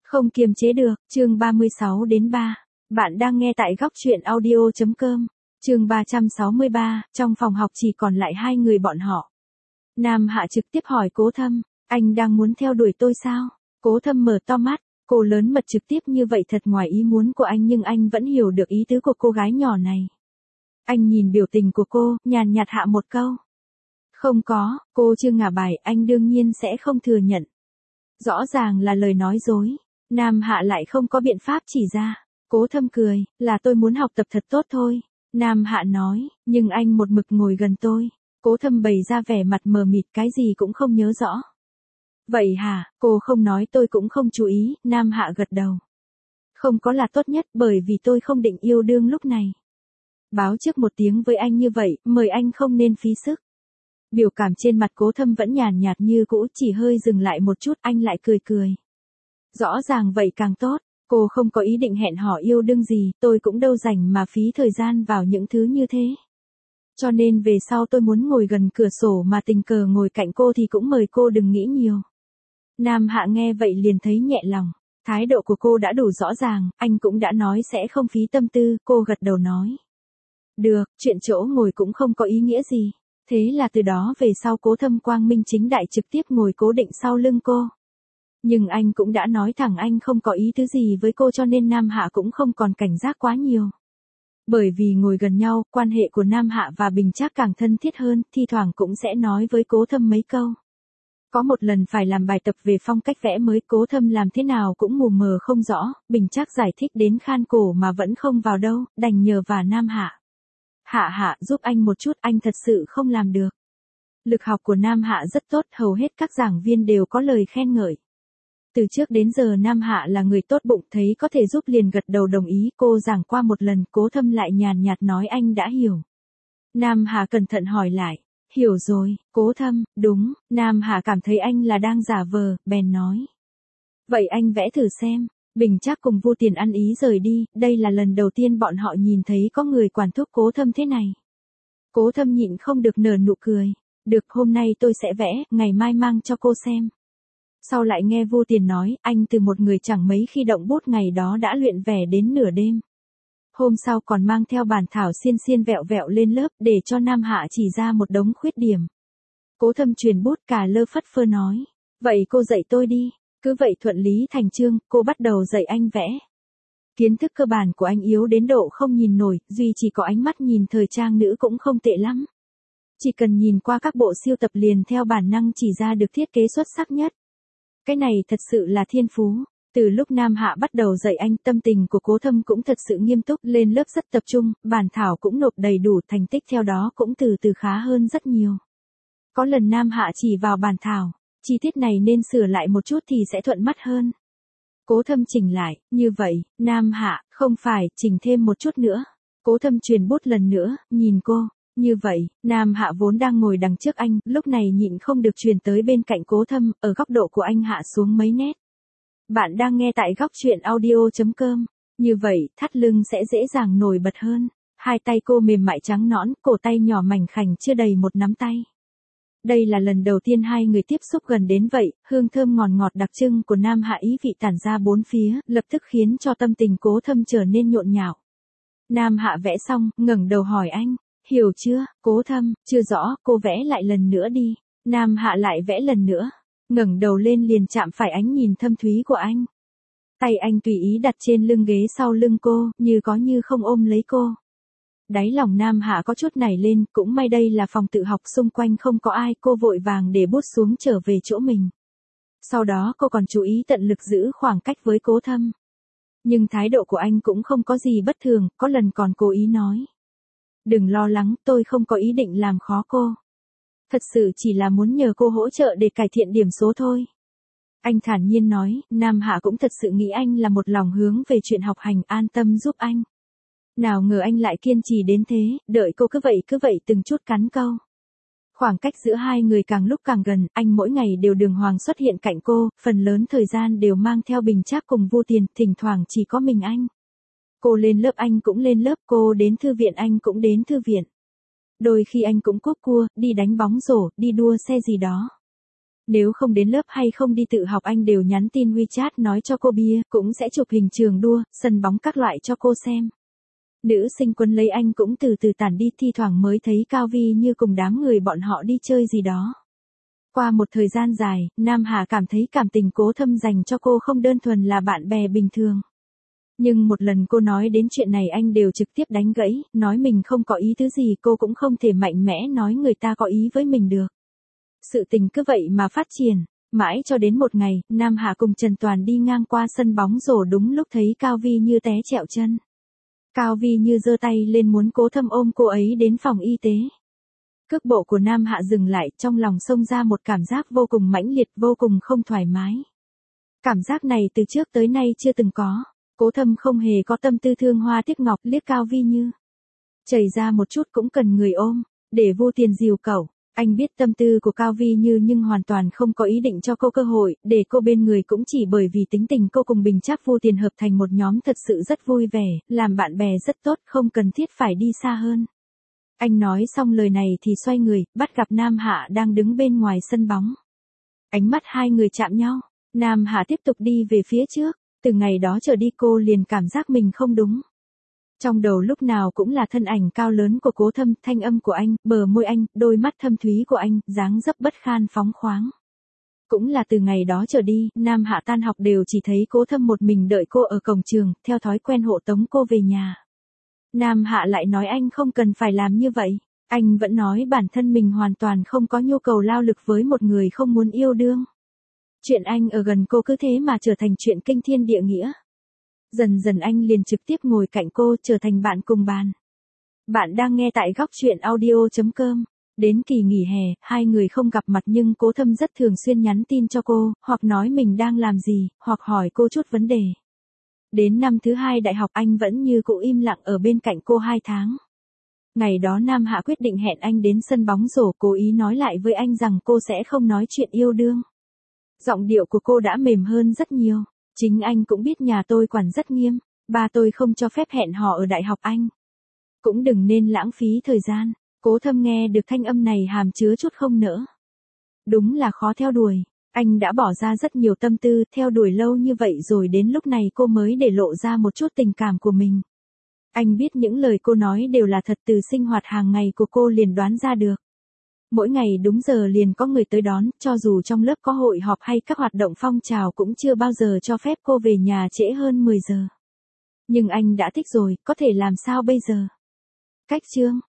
Không kiềm chế được, chương 36 đến 3. Bạn đang nghe tại góc truyện audio.com. Chương 363, trong phòng học chỉ còn lại hai người bọn họ. Nam Hạ trực tiếp hỏi Cố Thâm, anh đang muốn theo đuổi tôi sao? Cố Thâm mở to mắt, cô lớn mật trực tiếp như vậy thật ngoài ý muốn của anh nhưng anh vẫn hiểu được ý tứ của cô gái nhỏ này. Anh nhìn biểu tình của cô, nhàn nhạt hạ một câu. Không có, cô chưa ngả bài, anh đương nhiên sẽ không thừa nhận. Rõ ràng là lời nói dối. Nam Hạ lại không có biện pháp chỉ ra. Cố Thâm cười, là tôi muốn học tập thật tốt thôi. Nam Hạ nói, nhưng anh một mực ngồi gần tôi. Cố Thâm bày ra vẻ mặt mờ mịt cái gì cũng không nhớ rõ. Vậy hả, cô không nói tôi cũng không chú ý, Nam Hạ gật đầu. Không có là tốt nhất bởi vì tôi không định yêu đương lúc này. Báo trước một tiếng với anh như vậy, mời anh không nên phí sức. Biểu cảm trên mặt Cố Thâm vẫn nhàn nhạt như cũ, chỉ hơi dừng lại một chút anh lại cười cười. Rõ ràng vậy càng tốt, cô không có ý định hẹn hò yêu đương gì, tôi cũng đâu rảnh mà phí thời gian vào những thứ như thế. Cho nên về sau tôi muốn ngồi gần cửa sổ mà tình cờ ngồi cạnh cô thì cũng mời cô đừng nghĩ nhiều. Nam Hạ nghe vậy liền thấy nhẹ lòng, thái độ của cô đã đủ rõ ràng, anh cũng đã nói sẽ không phí tâm tư, cô gật đầu nói. Được, chuyện chỗ ngồi cũng không có ý nghĩa gì. Thế là từ đó về sau Cố Thâm quang minh chính đại trực tiếp ngồi cố định sau lưng cô. Nhưng anh cũng đã nói thẳng anh không có ý tứ gì với cô cho nên Nam Hạ cũng không còn cảnh giác quá nhiều. Bởi vì ngồi gần nhau, quan hệ của Nam Hạ và Bình Trác càng thân thiết hơn, thi thoảng cũng sẽ nói với Cố Thâm mấy câu. Có một lần phải làm bài tập về phong cách vẽ mới, Cố Thâm làm thế nào cũng mù mờ không rõ, Bình Trác giải thích đến khan cổ mà vẫn không vào đâu, đành nhờ vả Nam Hạ. Hạ giúp anh một chút, anh thật sự không làm được. Lực học của Nam Hạ rất tốt, hầu hết các giảng viên đều có lời khen ngợi. Từ trước đến giờ Nam Hạ là người tốt bụng, thấy có thể giúp liền gật đầu đồng ý, cô giảng qua một lần, Cố Thâm lại nhàn nhạt nói anh đã hiểu. Nam Hạ cẩn thận hỏi lại, hiểu rồi, Cố Thâm, đúng, Nam Hạ cảm thấy anh là đang giả vờ, bèn nói. Vậy anh vẽ thử xem. Bình Trác cùng Vu Tiền ăn ý rời đi, đây là lần đầu tiên bọn họ nhìn thấy có người quản thúc Cố Thâm thế này. Cố Thâm nhịn không được nở nụ cười, được hôm nay tôi sẽ vẽ, ngày mai mang cho cô xem. Sau lại nghe Vu Tiền nói, anh từ một người chẳng mấy khi động bút ngày đó đã luyện vẽ đến nửa đêm. Hôm sau còn mang theo bản thảo xiên xiên vẹo vẹo lên lớp để cho Nam Hạ chỉ ra một đống khuyết điểm. Cố Thâm truyền bút cả lơ phất phơ nói, vậy cô dạy tôi đi. Cứ vậy thuận lý thành chương, cô bắt đầu dạy anh vẽ. Kiến thức cơ bản của anh yếu đến độ không nhìn nổi, duy chỉ có ánh mắt nhìn thời trang nữ cũng không tệ lắm. Chỉ cần nhìn qua các bộ siêu tập liền theo bản năng chỉ ra được thiết kế xuất sắc nhất. Cái này thật sự là thiên phú. Từ lúc Nam Hạ bắt đầu dạy anh, tâm tình của Cố Thâm cũng thật sự nghiêm túc, lên lớp rất tập trung, bản thảo cũng nộp đầy đủ, thành tích theo đó cũng từ từ khá hơn rất nhiều. Có lần Nam Hạ chỉ vào bản thảo. Chi tiết này nên sửa lại một chút thì sẽ thuận mắt hơn. Cố Thâm chỉnh lại, như vậy, Nam Hạ, không phải, chỉnh thêm một chút nữa. Cố Thâm truyền bút lần nữa, nhìn cô, như vậy, Nam Hạ vốn đang ngồi đằng trước anh, lúc này nhịn không được truyền tới bên cạnh Cố Thâm, ở góc độ của anh hạ xuống mấy nét. Bạn đang nghe tại góc truyện audio.com, như vậy, thắt lưng sẽ dễ dàng nổi bật hơn. Hai tay cô mềm mại trắng nõn, cổ tay nhỏ mảnh khảnh chưa đầy một nắm tay. Đây là lần đầu tiên hai người tiếp xúc gần đến vậy, hương thơm ngọt ngọt đặc trưng của Nam Hạ ý vị tản ra bốn phía, lập tức khiến cho tâm tình Cố Thâm trở nên nhộn nhạo. Nam Hạ vẽ xong, ngẩng đầu hỏi anh, hiểu chưa, Cố Thâm, chưa rõ, cô vẽ lại lần nữa đi. Nam Hạ lại vẽ lần nữa, ngẩng đầu lên liền chạm phải ánh nhìn thâm thúy của anh. Tay anh tùy ý đặt trên lưng ghế sau lưng cô, như có như không ôm lấy cô. Đáy lòng Nam Hạ có chút nảy lên, cũng may đây là phòng tự học xung quanh không có ai, cô vội vàng để bút xuống trở về chỗ mình. Sau đó cô còn chú ý tận lực giữ khoảng cách với Cố Thâm. Nhưng thái độ của anh cũng không có gì bất thường, có lần còn cố ý nói. Đừng lo lắng, tôi không có ý định làm khó cô. Thật sự chỉ là muốn nhờ cô hỗ trợ để cải thiện điểm số thôi. Anh thản nhiên nói, Nam Hạ cũng thật sự nghĩ anh là một lòng hướng về chuyện học hành, an tâm giúp anh. Nào ngờ anh lại kiên trì đến thế, đợi cô cứ vậy từng chút cắn câu. Khoảng cách giữa hai người càng lúc càng gần, anh mỗi ngày đều đường hoàng xuất hiện cạnh cô, phần lớn thời gian đều mang theo Bình Trác cùng Vu Tiền, thỉnh thoảng chỉ có mình anh. Cô lên lớp anh cũng lên lớp, cô đến thư viện anh cũng đến thư viện. Đôi khi anh cũng cúp cua, đi đánh bóng rổ, đi đua xe gì đó. Nếu không đến lớp hay không đi tự học anh đều nhắn tin WeChat nói cho cô bia, cũng sẽ chụp hình trường đua, sân bóng các loại cho cô xem. Nữ sinh quân lấy anh cũng từ từ tản đi, thi thoảng mới thấy Cao Vi như cùng đám người bọn họ đi chơi gì đó. Qua một thời gian dài, Nam Hà cảm thấy cảm tình Cố Thâm dành cho cô không đơn thuần là bạn bè bình thường. Nhưng một lần cô nói đến chuyện này anh đều trực tiếp đánh gãy, nói mình không có ý tứ gì, cô cũng không thể mạnh mẽ nói người ta có ý với mình được. Sự tình cứ vậy mà phát triển, mãi cho đến một ngày, Nam Hà cùng Trần Toàn đi ngang qua sân bóng rổ đúng lúc thấy Cao Vi Như té trẹo chân. Cao Vi Như giơ tay lên muốn Cố Thâm ôm cô ấy đến phòng y tế. Cước bộ của Nam Hạ dừng lại, trong lòng xông ra một cảm giác vô cùng mãnh liệt, vô cùng không thoải mái. Cảm giác này từ trước tới nay chưa từng có. Cố Thâm không hề có tâm tư thương hoa tiếc ngọc, liếc Cao Vi Như. Chảy ra một chút cũng cần người ôm, để vô tiền dìu cẩu. Anh biết tâm tư của Cao Vi Như nhưng hoàn toàn không có ý định cho cô cơ hội, để cô bên người cũng chỉ bởi vì tính tình cô cùng Bình Trác Vô Tiền hợp thành một nhóm thật sự rất vui vẻ, làm bạn bè rất tốt, không cần thiết phải đi xa hơn. Anh nói xong lời này thì xoay người, bắt gặp Nam Hạ đang đứng bên ngoài sân bóng. Ánh mắt hai người chạm nhau, Nam Hạ tiếp tục đi về phía trước, từ ngày đó trở đi cô liền cảm giác mình không đúng. Trong đầu lúc nào cũng là thân ảnh cao lớn của Cố Thâm, thanh âm của anh, bờ môi anh, đôi mắt thâm thúy của anh, dáng dấp bất khan phóng khoáng. Cũng là từ ngày đó trở đi, Nam Hạ tan học đều chỉ thấy Cố Thâm một mình đợi cô ở cổng trường, theo thói quen hộ tống cô về nhà. Nam Hạ lại nói anh không cần phải làm như vậy. Anh vẫn nói bản thân mình hoàn toàn không có nhu cầu lao lực với một người không muốn yêu đương. Chuyện anh ở gần cô cứ thế mà trở thành chuyện kinh thiên địa nghĩa. Dần dần anh liền trực tiếp ngồi cạnh cô, trở thành bạn cùng bàn. Bạn đang nghe tại góc chuyện audio.com. Đến kỳ nghỉ hè, hai người không gặp mặt nhưng Cố Thâm rất thường xuyên nhắn tin cho cô, hoặc nói mình đang làm gì, hoặc hỏi cô chút vấn đề. Đến năm thứ 2 đại học anh vẫn như cũ im lặng ở bên cạnh cô 2 tháng. Ngày đó Nam Hạ quyết định hẹn anh đến sân bóng rổ, cố ý nói lại với anh rằng cô sẽ không nói chuyện yêu đương. Giọng điệu của cô đã mềm hơn rất nhiều. Chính anh cũng biết nhà tôi quản rất nghiêm, ba tôi không cho phép hẹn hò ở đại học anh. Cũng đừng nên lãng phí thời gian. Cố Thâm nghe được thanh âm này hàm chứa chút không nỡ. Đúng là khó theo đuổi. Anh đã bỏ ra rất nhiều tâm tư, theo đuổi lâu như vậy rồi đến lúc này cô mới để lộ ra một chút tình cảm của mình. Anh biết những lời cô nói đều là thật, từ sinh hoạt hàng ngày của cô liền đoán ra được. Mỗi ngày đúng giờ liền có người tới đón, cho dù trong lớp có hội họp hay các hoạt động phong trào cũng chưa bao giờ cho phép cô về nhà trễ hơn 10 giờ. Nhưng anh đã thích rồi, có thể làm sao bây giờ? Cách chương